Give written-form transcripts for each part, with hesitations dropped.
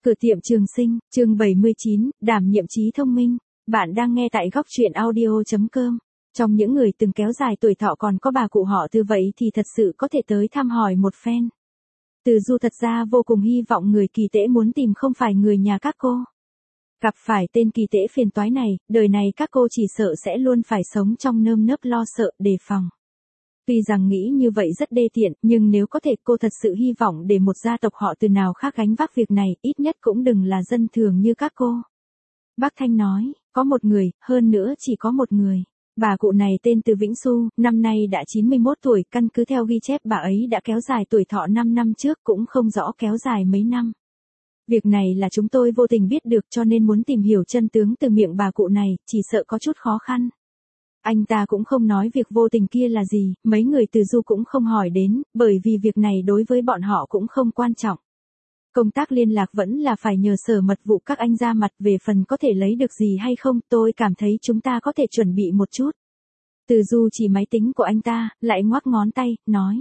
Cửa tiệm Trường Sinh, chương 79, đảm nhiệm trí thông minh. Bạn đang nghe tại góc truyện audio.com. Trong những người từng kéo dài tuổi thọ còn có bà cụ họ Từ vậy thì thật sự có thể tới thăm hỏi một phen. Từ Du thật ra vô cùng hy vọng người kỳ tễ muốn tìm không phải người nhà các cô. Gặp phải tên kỳ tễ phiền toái này, đời này các cô chỉ sợ sẽ luôn phải sống trong nơm nớp lo sợ, đề phòng. Tuy rằng nghĩ như vậy rất đê tiện, nhưng nếu có thể cô thật sự hy vọng để một gia tộc họ Từ nào khác gánh vác việc này, ít nhất cũng đừng là dân thường như các cô. Bác Thanh nói, có một người, hơn nữa chỉ có một người. Bà cụ này tên Từ Vĩnh Xu, năm nay đã 91 tuổi, căn cứ theo ghi chép bà ấy đã kéo dài tuổi thọ 5 năm trước, cũng không rõ kéo dài mấy năm. Việc này là chúng tôi vô tình biết được, cho nên muốn tìm hiểu chân tướng từ miệng bà cụ này, chỉ sợ có chút khó khăn. Anh ta cũng không nói việc vô tình kia là gì, mấy người Từ Du cũng không hỏi đến, bởi vì việc này đối với bọn họ cũng không quan trọng. Công tác liên lạc vẫn là phải nhờ sở mật vụ các anh ra mặt, về phần có thể lấy được gì hay không, tôi cảm thấy chúng ta có thể chuẩn bị một chút. Từ Du chỉ máy tính của anh ta, lại ngoắc ngón tay, nói.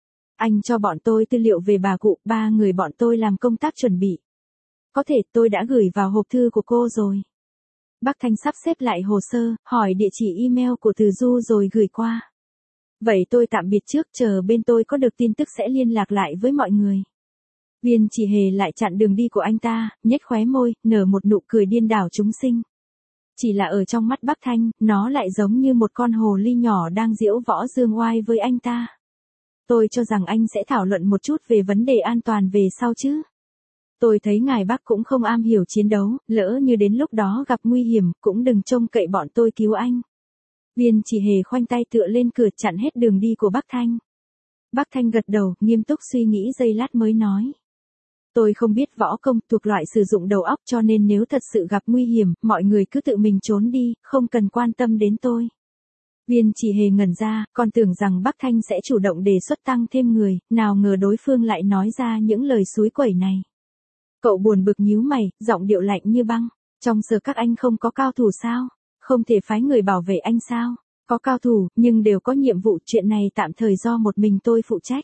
Anh cho bọn tôi tư liệu về bà cụ, 3 người bọn tôi làm công tác chuẩn bị. Có thể tôi đã gửi vào hộp thư của cô rồi. Bác Thanh sắp xếp lại hồ sơ, hỏi địa chỉ email của Từ Du rồi gửi qua. Vậy tôi tạm biệt trước, chờ bên tôi có được tin tức sẽ liên lạc lại với mọi người. Viên Chỉ Hề lại chặn đường đi của anh ta, nhếch khóe môi, nở một nụ cười điên đảo chúng sinh. Chỉ là ở trong mắt Bác Thanh, nó lại giống như một con hồ ly nhỏ đang giễu võ dương oai với anh ta. Tôi cho rằng anh sẽ thảo luận một chút về vấn đề an toàn về sau chứ. Tôi thấy ngài Bác cũng không am hiểu chiến đấu, lỡ như đến lúc đó gặp nguy hiểm, cũng đừng trông cậy bọn tôi cứu anh. Viên Chỉ Hề khoanh tay tựa lên cửa chặn hết đường đi của Bác Thanh. Bác Thanh gật đầu, nghiêm túc suy nghĩ giây lát mới nói. Tôi không biết võ công, thuộc loại sử dụng đầu óc, cho nên nếu thật sự gặp nguy hiểm, mọi người cứ tự mình trốn đi, không cần quan tâm đến tôi. Viên Chỉ Hề ngẩn ra, còn tưởng rằng Bác Thanh sẽ chủ động đề xuất tăng thêm người, nào ngờ đối phương lại nói ra những lời xúi quẩy này. Cậu buồn bực nhíu mày, giọng điệu lạnh như băng. Trong sở các anh không có cao thủ sao? Không thể phái người bảo vệ anh sao? Có cao thủ, nhưng đều có nhiệm vụ, chuyện này tạm thời do một mình tôi phụ trách.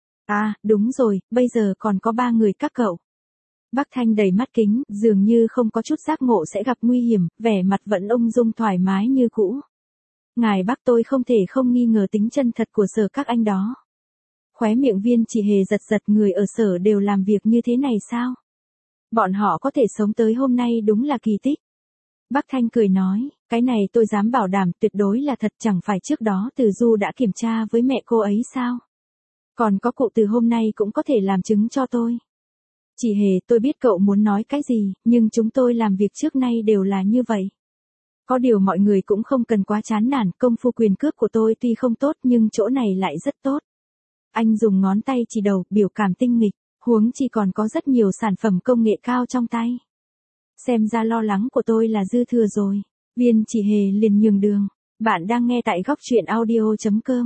À, đúng rồi, bây giờ còn có 3 người các cậu. Bác Thanh đầy mắt kính, dường như không có chút giác ngộ sẽ gặp nguy hiểm, vẻ mặt vẫn ung dung thoải mái như cũ. Ngài Bác, tôi không thể không nghi ngờ tính chân thật của sở các anh đó. Khóe miệng Viên Chỉ Hề giật giật, người ở sở đều làm việc như thế này sao? Bọn họ có thể sống tới hôm nay đúng là kỳ tích. Bác Thanh cười nói, cái này tôi dám bảo đảm tuyệt đối là thật, chẳng phải trước đó Từ Du đã kiểm tra với mẹ cô ấy sao? Còn có cụ Từ hôm nay cũng có thể làm chứng cho tôi. Chỉ Hề, tôi biết cậu muốn nói cái gì, nhưng chúng tôi làm việc trước nay đều là như vậy. Có điều mọi người cũng không cần quá chán nản, công phu quyền cước của tôi tuy không tốt nhưng chỗ này lại rất tốt. Anh dùng ngón tay chỉ đầu, biểu cảm tinh nghịch. Huống chi còn có rất nhiều sản phẩm công nghệ cao trong tay. Xem ra lo lắng của tôi là dư thừa rồi. Viên Chỉ Hề liền nhường đường. Bạn đang nghe tại góc truyện audio.com.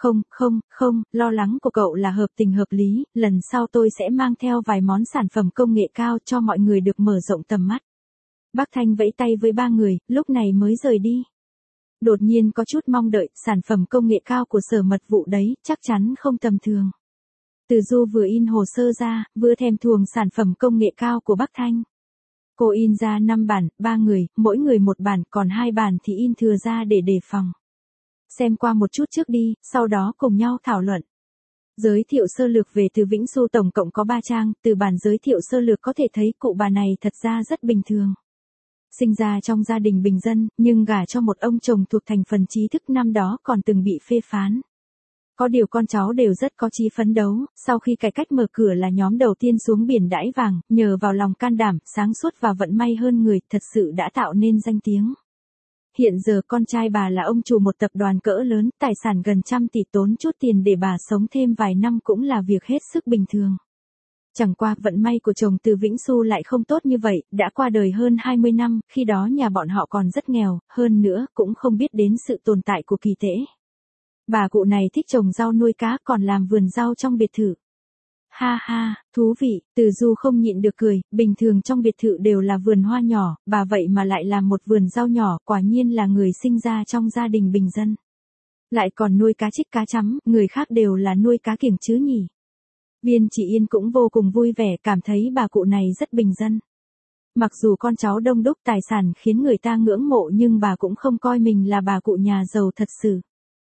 Không, lo lắng của cậu là hợp tình hợp lý, lần sau tôi sẽ mang theo vài món sản phẩm công nghệ cao cho mọi người được mở rộng tầm mắt. Bác Thanh vẫy tay với 3 người, lúc này mới rời đi. Đột nhiên có chút mong đợi, sản phẩm công nghệ cao của sở mật vụ đấy, chắc chắn không tầm thường. Từ Du vừa in hồ sơ ra, vừa thèm thuồng sản phẩm công nghệ cao của Bác Thanh. Cô in ra 5 bản, 3 người, mỗi người 1 bản, còn 2 bản thì in thừa ra để đề phòng. Xem qua một chút trước đi, sau đó cùng nhau thảo luận. Giới thiệu sơ lược về Từ Vĩnh Xu tổng cộng có 3 trang, từ bản giới thiệu sơ lược có thể thấy cụ bà này thật ra rất bình thường. Sinh ra trong gia đình bình dân, nhưng gả cho một ông chồng thuộc thành phần trí thức, năm đó còn từng bị phê phán. Có điều con cháu đều rất có chí phấn đấu, sau khi cải cách mở cửa là nhóm đầu tiên xuống biển đãi vàng, nhờ vào lòng can đảm, sáng suốt và vận may hơn người, thật sự đã tạo nên danh tiếng. Hiện giờ con trai bà là ông chủ một tập đoàn cỡ lớn, tài sản gần 100 tỷ, tốn chút tiền để bà sống thêm vài năm cũng là việc hết sức bình thường. Chẳng qua vận may của chồng Từ Vĩnh Xu lại không tốt như vậy, đã qua đời hơn 20 năm, khi đó nhà bọn họ còn rất nghèo, hơn nữa cũng không biết đến sự tồn tại của kỳ tễ. Bà cụ này thích trồng rau nuôi cá, còn làm vườn rau trong biệt thự. Ha ha, thú vị, Từ Du không nhịn được cười, bình thường trong biệt thự đều là vườn hoa nhỏ, bà vậy mà lại làm một vườn rau nhỏ, quả nhiên là người sinh ra trong gia đình bình dân. Lại còn nuôi cá trích cá chấm, người khác đều là nuôi cá kiểng chứ nhỉ. Viên Chỉ Yên cũng vô cùng vui vẻ, cảm thấy bà cụ này rất bình dân. Mặc dù con cháu đông đúc tài sản khiến người ta ngưỡng mộ nhưng bà cũng không coi mình là bà cụ nhà giàu thật sự.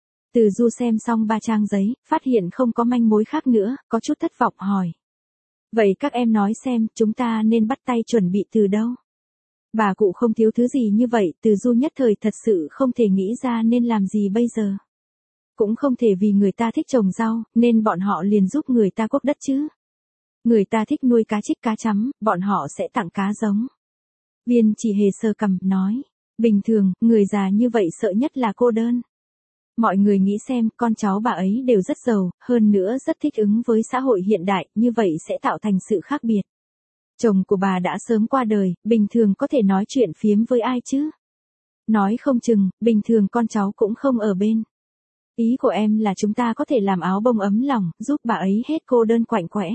Từ Du xem xong 3 trang giấy, phát hiện không có manh mối khác nữa, có chút thất vọng hỏi. Vậy các em nói xem, chúng ta nên bắt tay chuẩn bị từ đâu? Bà cụ không thiếu thứ gì như vậy, Từ Du nhất thời thật sự không thể nghĩ ra nên làm gì bây giờ. Cũng không thể vì người ta thích trồng rau, nên bọn họ liền giúp người ta cuốc đất chứ. Người ta thích nuôi cá trích cá chấm, bọn họ sẽ tặng cá giống. Viên Chỉ Hề sờ cằm, nói. Bình thường, người già như vậy sợ nhất là cô đơn. Mọi người nghĩ xem, con cháu bà ấy đều rất giàu, hơn nữa rất thích ứng với xã hội hiện đại, như vậy sẽ tạo thành sự khác biệt. Chồng của bà đã sớm qua đời, bình thường có thể nói chuyện phiếm với ai chứ? Nói không chừng, bình thường con cháu cũng không ở bên. Ý của em là chúng ta có thể làm áo bông ấm lòng, giúp bà ấy hết cô đơn quạnh quẽ.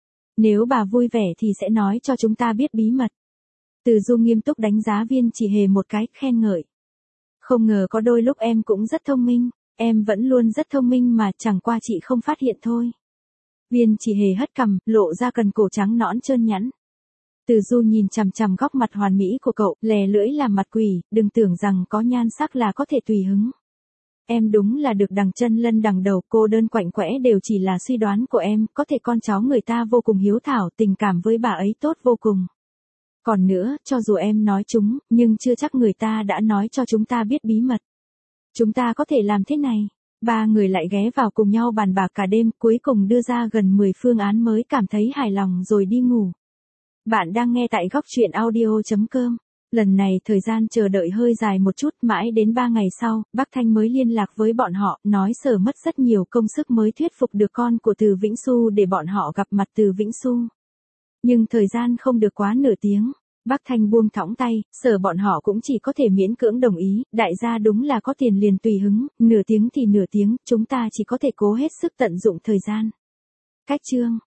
Nếu bà vui vẻ thì sẽ nói cho chúng ta biết bí mật. Từ Du nghiêm túc đánh giá Viên Chỉ Hề một cái, khen ngợi. Không ngờ có đôi lúc em cũng rất thông minh, em vẫn luôn rất thông minh mà chẳng qua chị không phát hiện thôi. Viên Chỉ Hề hất cằm, lộ ra cần cổ trắng nõn trơn nhẵn. Từ Du nhìn chằm chằm góc mặt hoàn mỹ của cậu, lè lưỡi làm mặt quỷ, đừng tưởng rằng có nhan sắc là có thể tùy hứng. Em đúng là được đằng chân lân đằng đầu, cô đơn quạnh quẽ đều chỉ là suy đoán của em, có thể con cháu người ta vô cùng hiếu thảo, tình cảm với bà ấy tốt vô cùng. Còn nữa, cho dù em nói chúng, nhưng chưa chắc người ta đã nói cho chúng ta biết bí mật. Chúng ta có thể làm thế này. Ba người lại ghé vào cùng nhau bàn bạc cả đêm, cuối cùng đưa ra gần 10 phương án mới, cảm thấy hài lòng rồi đi ngủ. Bạn đang nghe tại góc truyện audio.com. Lần này thời gian chờ đợi hơi dài một chút, mãi đến 3 ngày sau, bác Thanh mới liên lạc với bọn họ, nói Sở mất rất nhiều công sức mới thuyết phục được con của Từ Vĩnh Xu để bọn họ gặp mặt Từ Vĩnh Xu. Nhưng thời gian không được quá nửa tiếng. Bác Thanh buông thõng tay, Sở bọn họ cũng chỉ có thể miễn cưỡng đồng ý, đại gia đúng là có tiền liền tùy hứng, nửa tiếng thì nửa tiếng, chúng ta chỉ có thể cố hết sức tận dụng thời gian. Cách chương